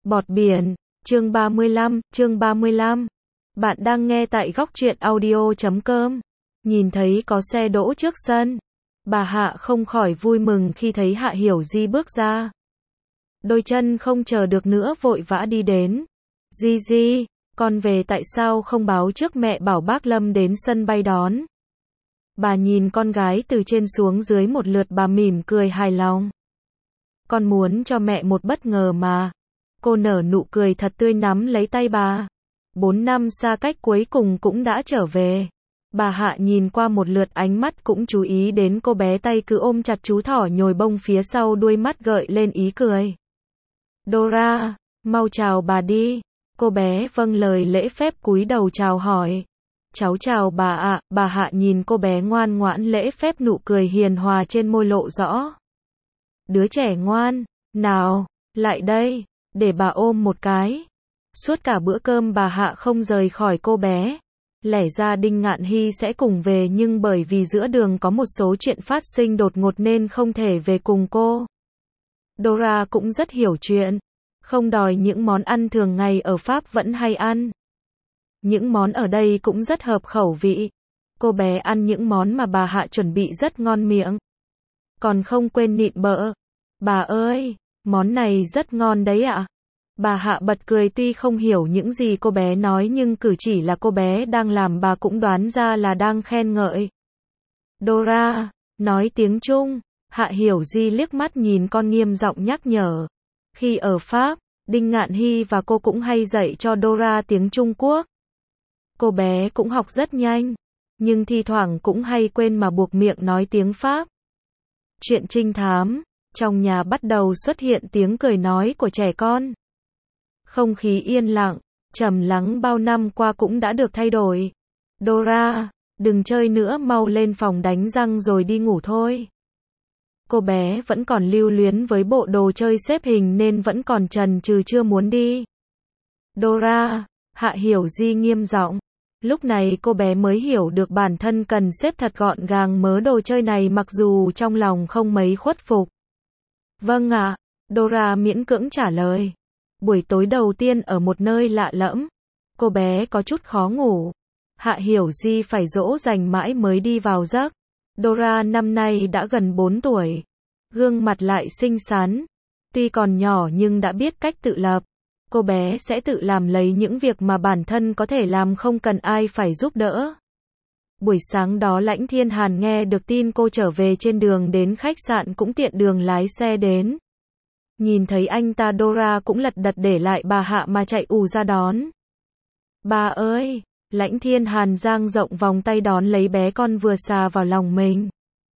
Bọt biển, chương 35. Bạn đang nghe tại góc truyện audio.com. Nhìn thấy có xe đỗ trước sân. Bà Hạ không khỏi vui mừng khi thấy Hạ Hiểu Di bước ra. Đôi chân không chờ được nữa vội vã đi đến. Di, con về tại sao không báo trước mẹ bảo bác Lâm đến sân bay đón. Bà nhìn con gái từ trên xuống dưới một lượt, bà mỉm cười hài lòng. Con muốn cho mẹ một bất ngờ mà. Cô nở nụ cười thật tươi nắm lấy tay bà. 4 năm xa cách cuối cùng cũng đã trở về. Bà Hạ nhìn qua một lượt, ánh mắt cũng chú ý đến cô bé tay cứ ôm chặt chú thỏ nhồi bông phía sau, đuôi mắt gợi lên ý cười. Dora, mau chào bà đi. Cô bé vâng lời lễ phép cúi đầu chào hỏi. Cháu chào bà ạ. Bà Hạ nhìn cô bé ngoan ngoãn lễ phép, nụ cười hiền hòa trên môi lộ rõ. Đứa trẻ ngoan, nào, lại đây, để bà ôm một cái. Suốt cả bữa cơm bà Hạ không rời khỏi cô bé. Lẽ ra Đinh Ngạn Hy sẽ cùng về, nhưng bởi vì giữa đường có một số chuyện phát sinh đột ngột nên không thể về cùng cô. Dora cũng rất hiểu chuyện. Không đòi những món ăn thường ngày ở Pháp vẫn hay ăn. Những món ở đây cũng rất hợp khẩu vị. Cô bé ăn những món mà bà Hạ chuẩn bị rất ngon miệng. Còn không quên nịnh bợ. Bà ơi, món này rất ngon đấy ạ. Bà Hạ bật cười, tuy không hiểu những gì cô bé nói nhưng cử chỉ là cô bé đang làm bà cũng đoán ra là đang khen ngợi. Dora, nói tiếng Trung. Hạ Hiểu Di liếc mắt nhìn con, nghiêm giọng nhắc nhở. Khi ở Pháp, Đinh Ngạn Hy và cô cũng hay dạy cho Dora tiếng Trung Quốc. Cô bé cũng học rất nhanh, nhưng thi thoảng cũng hay quên mà buộc miệng nói tiếng Pháp. Chuyện trinh thám, trong nhà bắt đầu xuất hiện tiếng cười nói của trẻ con. Không khí yên lặng, trầm lắng bao năm qua cũng đã được thay đổi. Dora, đừng chơi nữa, mau lên phòng đánh răng rồi đi ngủ thôi. Cô bé vẫn còn lưu luyến với bộ đồ chơi xếp hình nên vẫn còn chần chừ chưa muốn đi. Dora, Hạ Hiểu Di nghiêm giọng. Lúc này cô bé mới hiểu được bản thân cần xếp thật gọn gàng mớ đồ chơi này, mặc dù trong lòng không mấy khuất phục. Vâng ạ, Dora miễn cưỡng trả lời. Buổi tối đầu tiên ở một nơi lạ lẫm, cô bé có chút khó ngủ. Hạ Hiểu Di phải dỗ dành mãi mới đi vào giấc. Dora năm nay đã gần 4 tuổi. Gương mặt lại xinh xắn. Tuy còn nhỏ nhưng đã biết cách tự lập. Cô bé sẽ tự làm lấy những việc mà bản thân có thể làm, không cần ai phải giúp đỡ. Buổi sáng đó Lãnh Thiên Hàn nghe được tin cô trở về, trên đường đến khách sạn cũng tiện đường lái xe đến. Nhìn thấy anh ta, Dora cũng lật đật để lại bà Hạ mà chạy ù ra đón. Bà ơi! Lãnh Thiên Hàn dang rộng vòng tay đón lấy bé con vừa xà vào lòng mình.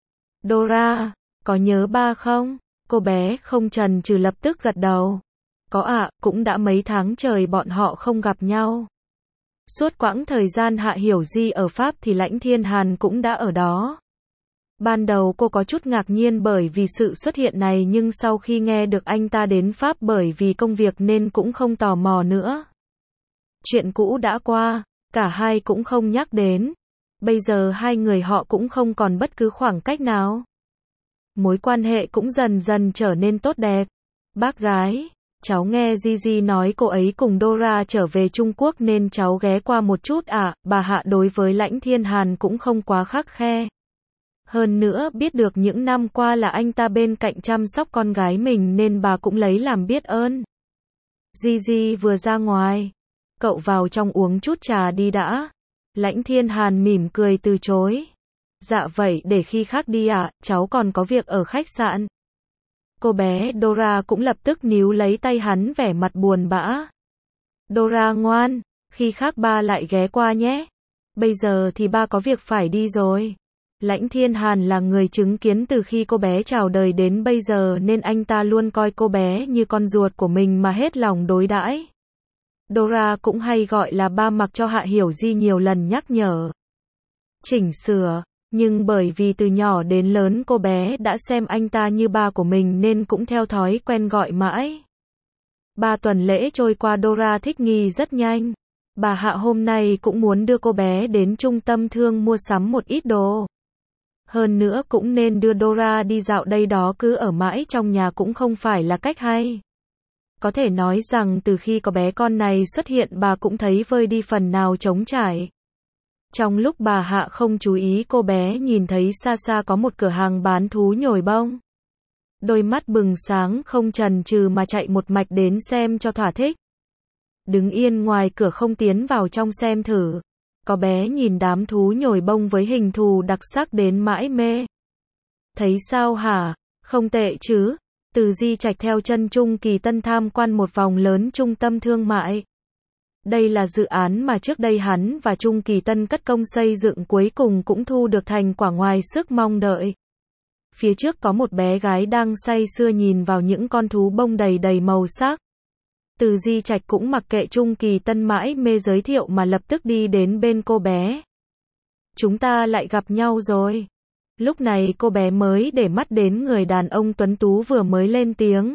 Dora, có nhớ ba không? Cô bé không chần chừ lập tức gật đầu. Có ạ, cũng đã mấy tháng trời bọn họ không gặp nhau. Suốt quãng thời gian Hạ Hiểu Di ở Pháp thì Lãnh Thiên Hàn cũng đã ở đó. Ban đầu cô có chút ngạc nhiên bởi vì sự xuất hiện này, nhưng sau khi nghe được anh ta đến Pháp bởi vì công việc nên cũng không tò mò nữa. Chuyện cũ đã qua, cả hai cũng không nhắc đến. Bây giờ hai người họ cũng không còn bất cứ khoảng cách nào. Mối quan hệ cũng dần dần trở nên tốt đẹp. Bác gái, cháu nghe Gigi nói cô ấy cùng Dora trở về Trung Quốc nên cháu ghé qua một chút ạ. Bà Hạ đối với Lãnh Thiên Hàn cũng không quá khắt khe. Hơn nữa biết được những năm qua là anh ta bên cạnh chăm sóc con gái mình nên bà cũng lấy làm biết ơn. Gigi vừa ra ngoài. Cậu vào trong uống chút trà đi đã. Lãnh Thiên Hàn mỉm cười từ chối. Dạ vậy để khi khác đi ạ, cháu còn có việc ở khách sạn. Cô bé Dora cũng lập tức níu lấy tay hắn, vẻ mặt buồn bã. Dora ngoan, khi khác ba lại ghé qua nhé. Bây giờ thì ba có việc phải đi rồi. Lãnh Thiên Hàn là người chứng kiến từ khi cô bé chào đời đến bây giờ nên anh ta luôn coi cô bé như con ruột của mình mà hết lòng đối đãi. Dora cũng hay gọi là ba, mặc cho Hạ Hiểu Di nhiều lần nhắc nhở, chỉnh sửa, nhưng bởi vì từ nhỏ đến lớn cô bé đã xem anh ta như ba của mình nên cũng theo thói quen gọi mãi. 3 tuần lễ trôi qua, Dora thích nghi rất nhanh. Bà Hạ hôm nay cũng muốn đưa cô bé đến trung tâm thương mua sắm một ít đồ. Hơn nữa cũng nên đưa Dora đi dạo đây đó, cứ ở mãi trong nhà cũng không phải là cách hay. Có thể nói rằng từ khi có bé con này xuất hiện bà cũng thấy vơi đi phần nào trống trải. Trong lúc bà Hạ không chú ý, cô bé nhìn thấy xa xa có một cửa hàng bán thú nhồi bông. Đôi mắt bừng sáng, không chần chừ mà chạy một mạch đến xem cho thỏa thích. Đứng yên ngoài cửa không tiến vào trong xem thử. Có bé nhìn đám thú nhồi bông với hình thù đặc sắc đến mãi mê. Thấy sao hả? Không tệ chứ? Từ Di Trạch theo chân Chung Kỳ Tân tham quan một vòng lớn trung tâm thương mại. Đây là dự án mà trước đây hắn và Chung Kỳ Tân cất công xây dựng, cuối cùng cũng thu được thành quả ngoài sức mong đợi. Phía trước có một bé gái đang say sưa nhìn vào những con thú bông đầy đầy màu sắc. Từ Di Trạch cũng mặc kệ Chung Kỳ Tân mãi mê giới thiệu mà lập tức đi đến bên cô bé. Chúng ta lại gặp nhau rồi. Lúc này cô bé mới để mắt đến người đàn ông tuấn tú vừa mới lên tiếng.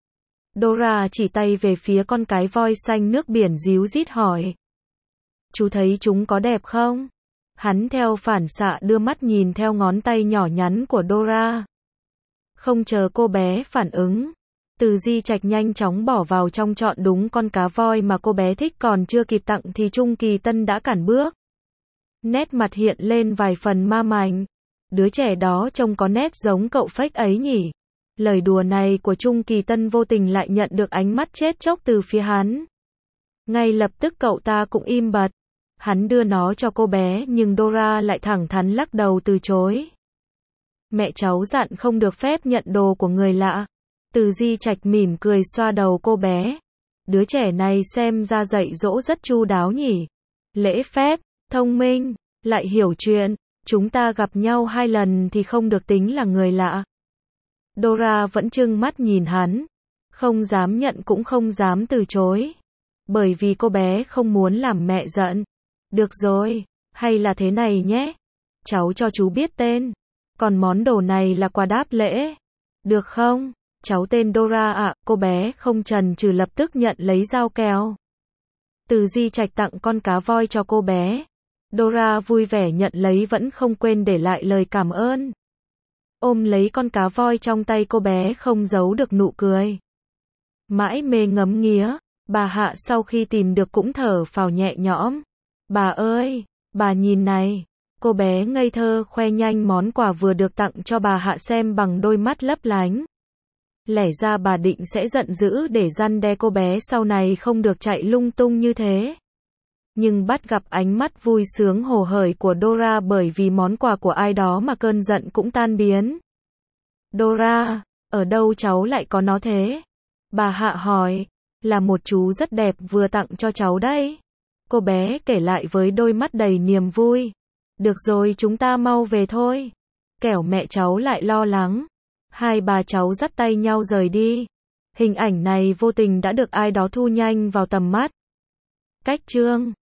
Dora chỉ tay về phía con cái voi xanh nước biển ríu rít hỏi. Chú thấy chúng có đẹp không? Hắn theo phản xạ đưa mắt nhìn theo ngón tay nhỏ nhắn của Dora. Không chờ cô bé phản ứng, Từ Di Trạch nhanh chóng bỏ vào trong chọn đúng con cá voi mà cô bé thích, còn chưa kịp tặng thì Chung Kỳ Tân đã cản bước. Nét mặt hiện lên vài phần ma mảnh. Đứa trẻ đó trông có nét giống cậu fake ấy nhỉ? Lời đùa này của Chung Kỳ Tân vô tình lại nhận được ánh mắt chết chóc từ phía hắn. Ngay lập tức cậu ta cũng im bặt. Hắn đưa nó cho cô bé nhưng Dora lại thẳng thắn lắc đầu từ chối. Mẹ cháu dặn không được phép nhận đồ của người lạ. Từ Di Trạch mỉm cười xoa đầu cô bé. Đứa trẻ này xem ra dạy dỗ rất chu đáo nhỉ. Lễ phép, thông minh, lại hiểu chuyện. Chúng ta gặp nhau 2 lần thì không được tính là người lạ. Dora vẫn trừng mắt nhìn hắn. Không dám nhận cũng không dám từ chối. Bởi vì cô bé không muốn làm mẹ giận. Được rồi, hay là thế này nhé. Cháu cho chú biết tên. Còn món đồ này là quà đáp lễ. Được không? Cháu tên Dora ạ. Cô bé không chần chừ lập tức nhận lấy dao kèo. Từ Di Trạch tặng con cá voi cho cô bé. Dora vui vẻ nhận lấy, vẫn không quên để lại lời cảm ơn. Ôm lấy con cá voi trong tay, cô bé không giấu được nụ cười. Mãi mê ngấm nghía, bà Hạ sau khi tìm được cũng thở phào nhẹ nhõm. Bà ơi, bà nhìn này. Cô bé ngây thơ khoe nhanh món quà vừa được tặng cho bà Hạ xem bằng đôi mắt lấp lánh. Lẽ ra bà định sẽ giận dữ để răn đe cô bé sau này không được chạy lung tung như thế. Nhưng bắt gặp ánh mắt vui sướng hồ hởi của Dora bởi vì món quà của ai đó mà cơn giận cũng tan biến. Dora, ở đâu cháu lại có nó thế? Bà Hạ hỏi. Là một chú rất đẹp vừa tặng cho cháu đấy. Cô bé kể lại với đôi mắt đầy niềm vui. Được rồi, chúng ta mau về thôi. Kẻo mẹ cháu lại lo lắng. Hai bà cháu dắt tay nhau rời đi. Hình ảnh này vô tình đã được ai đó thu nhanh vào tầm mắt. Cách chương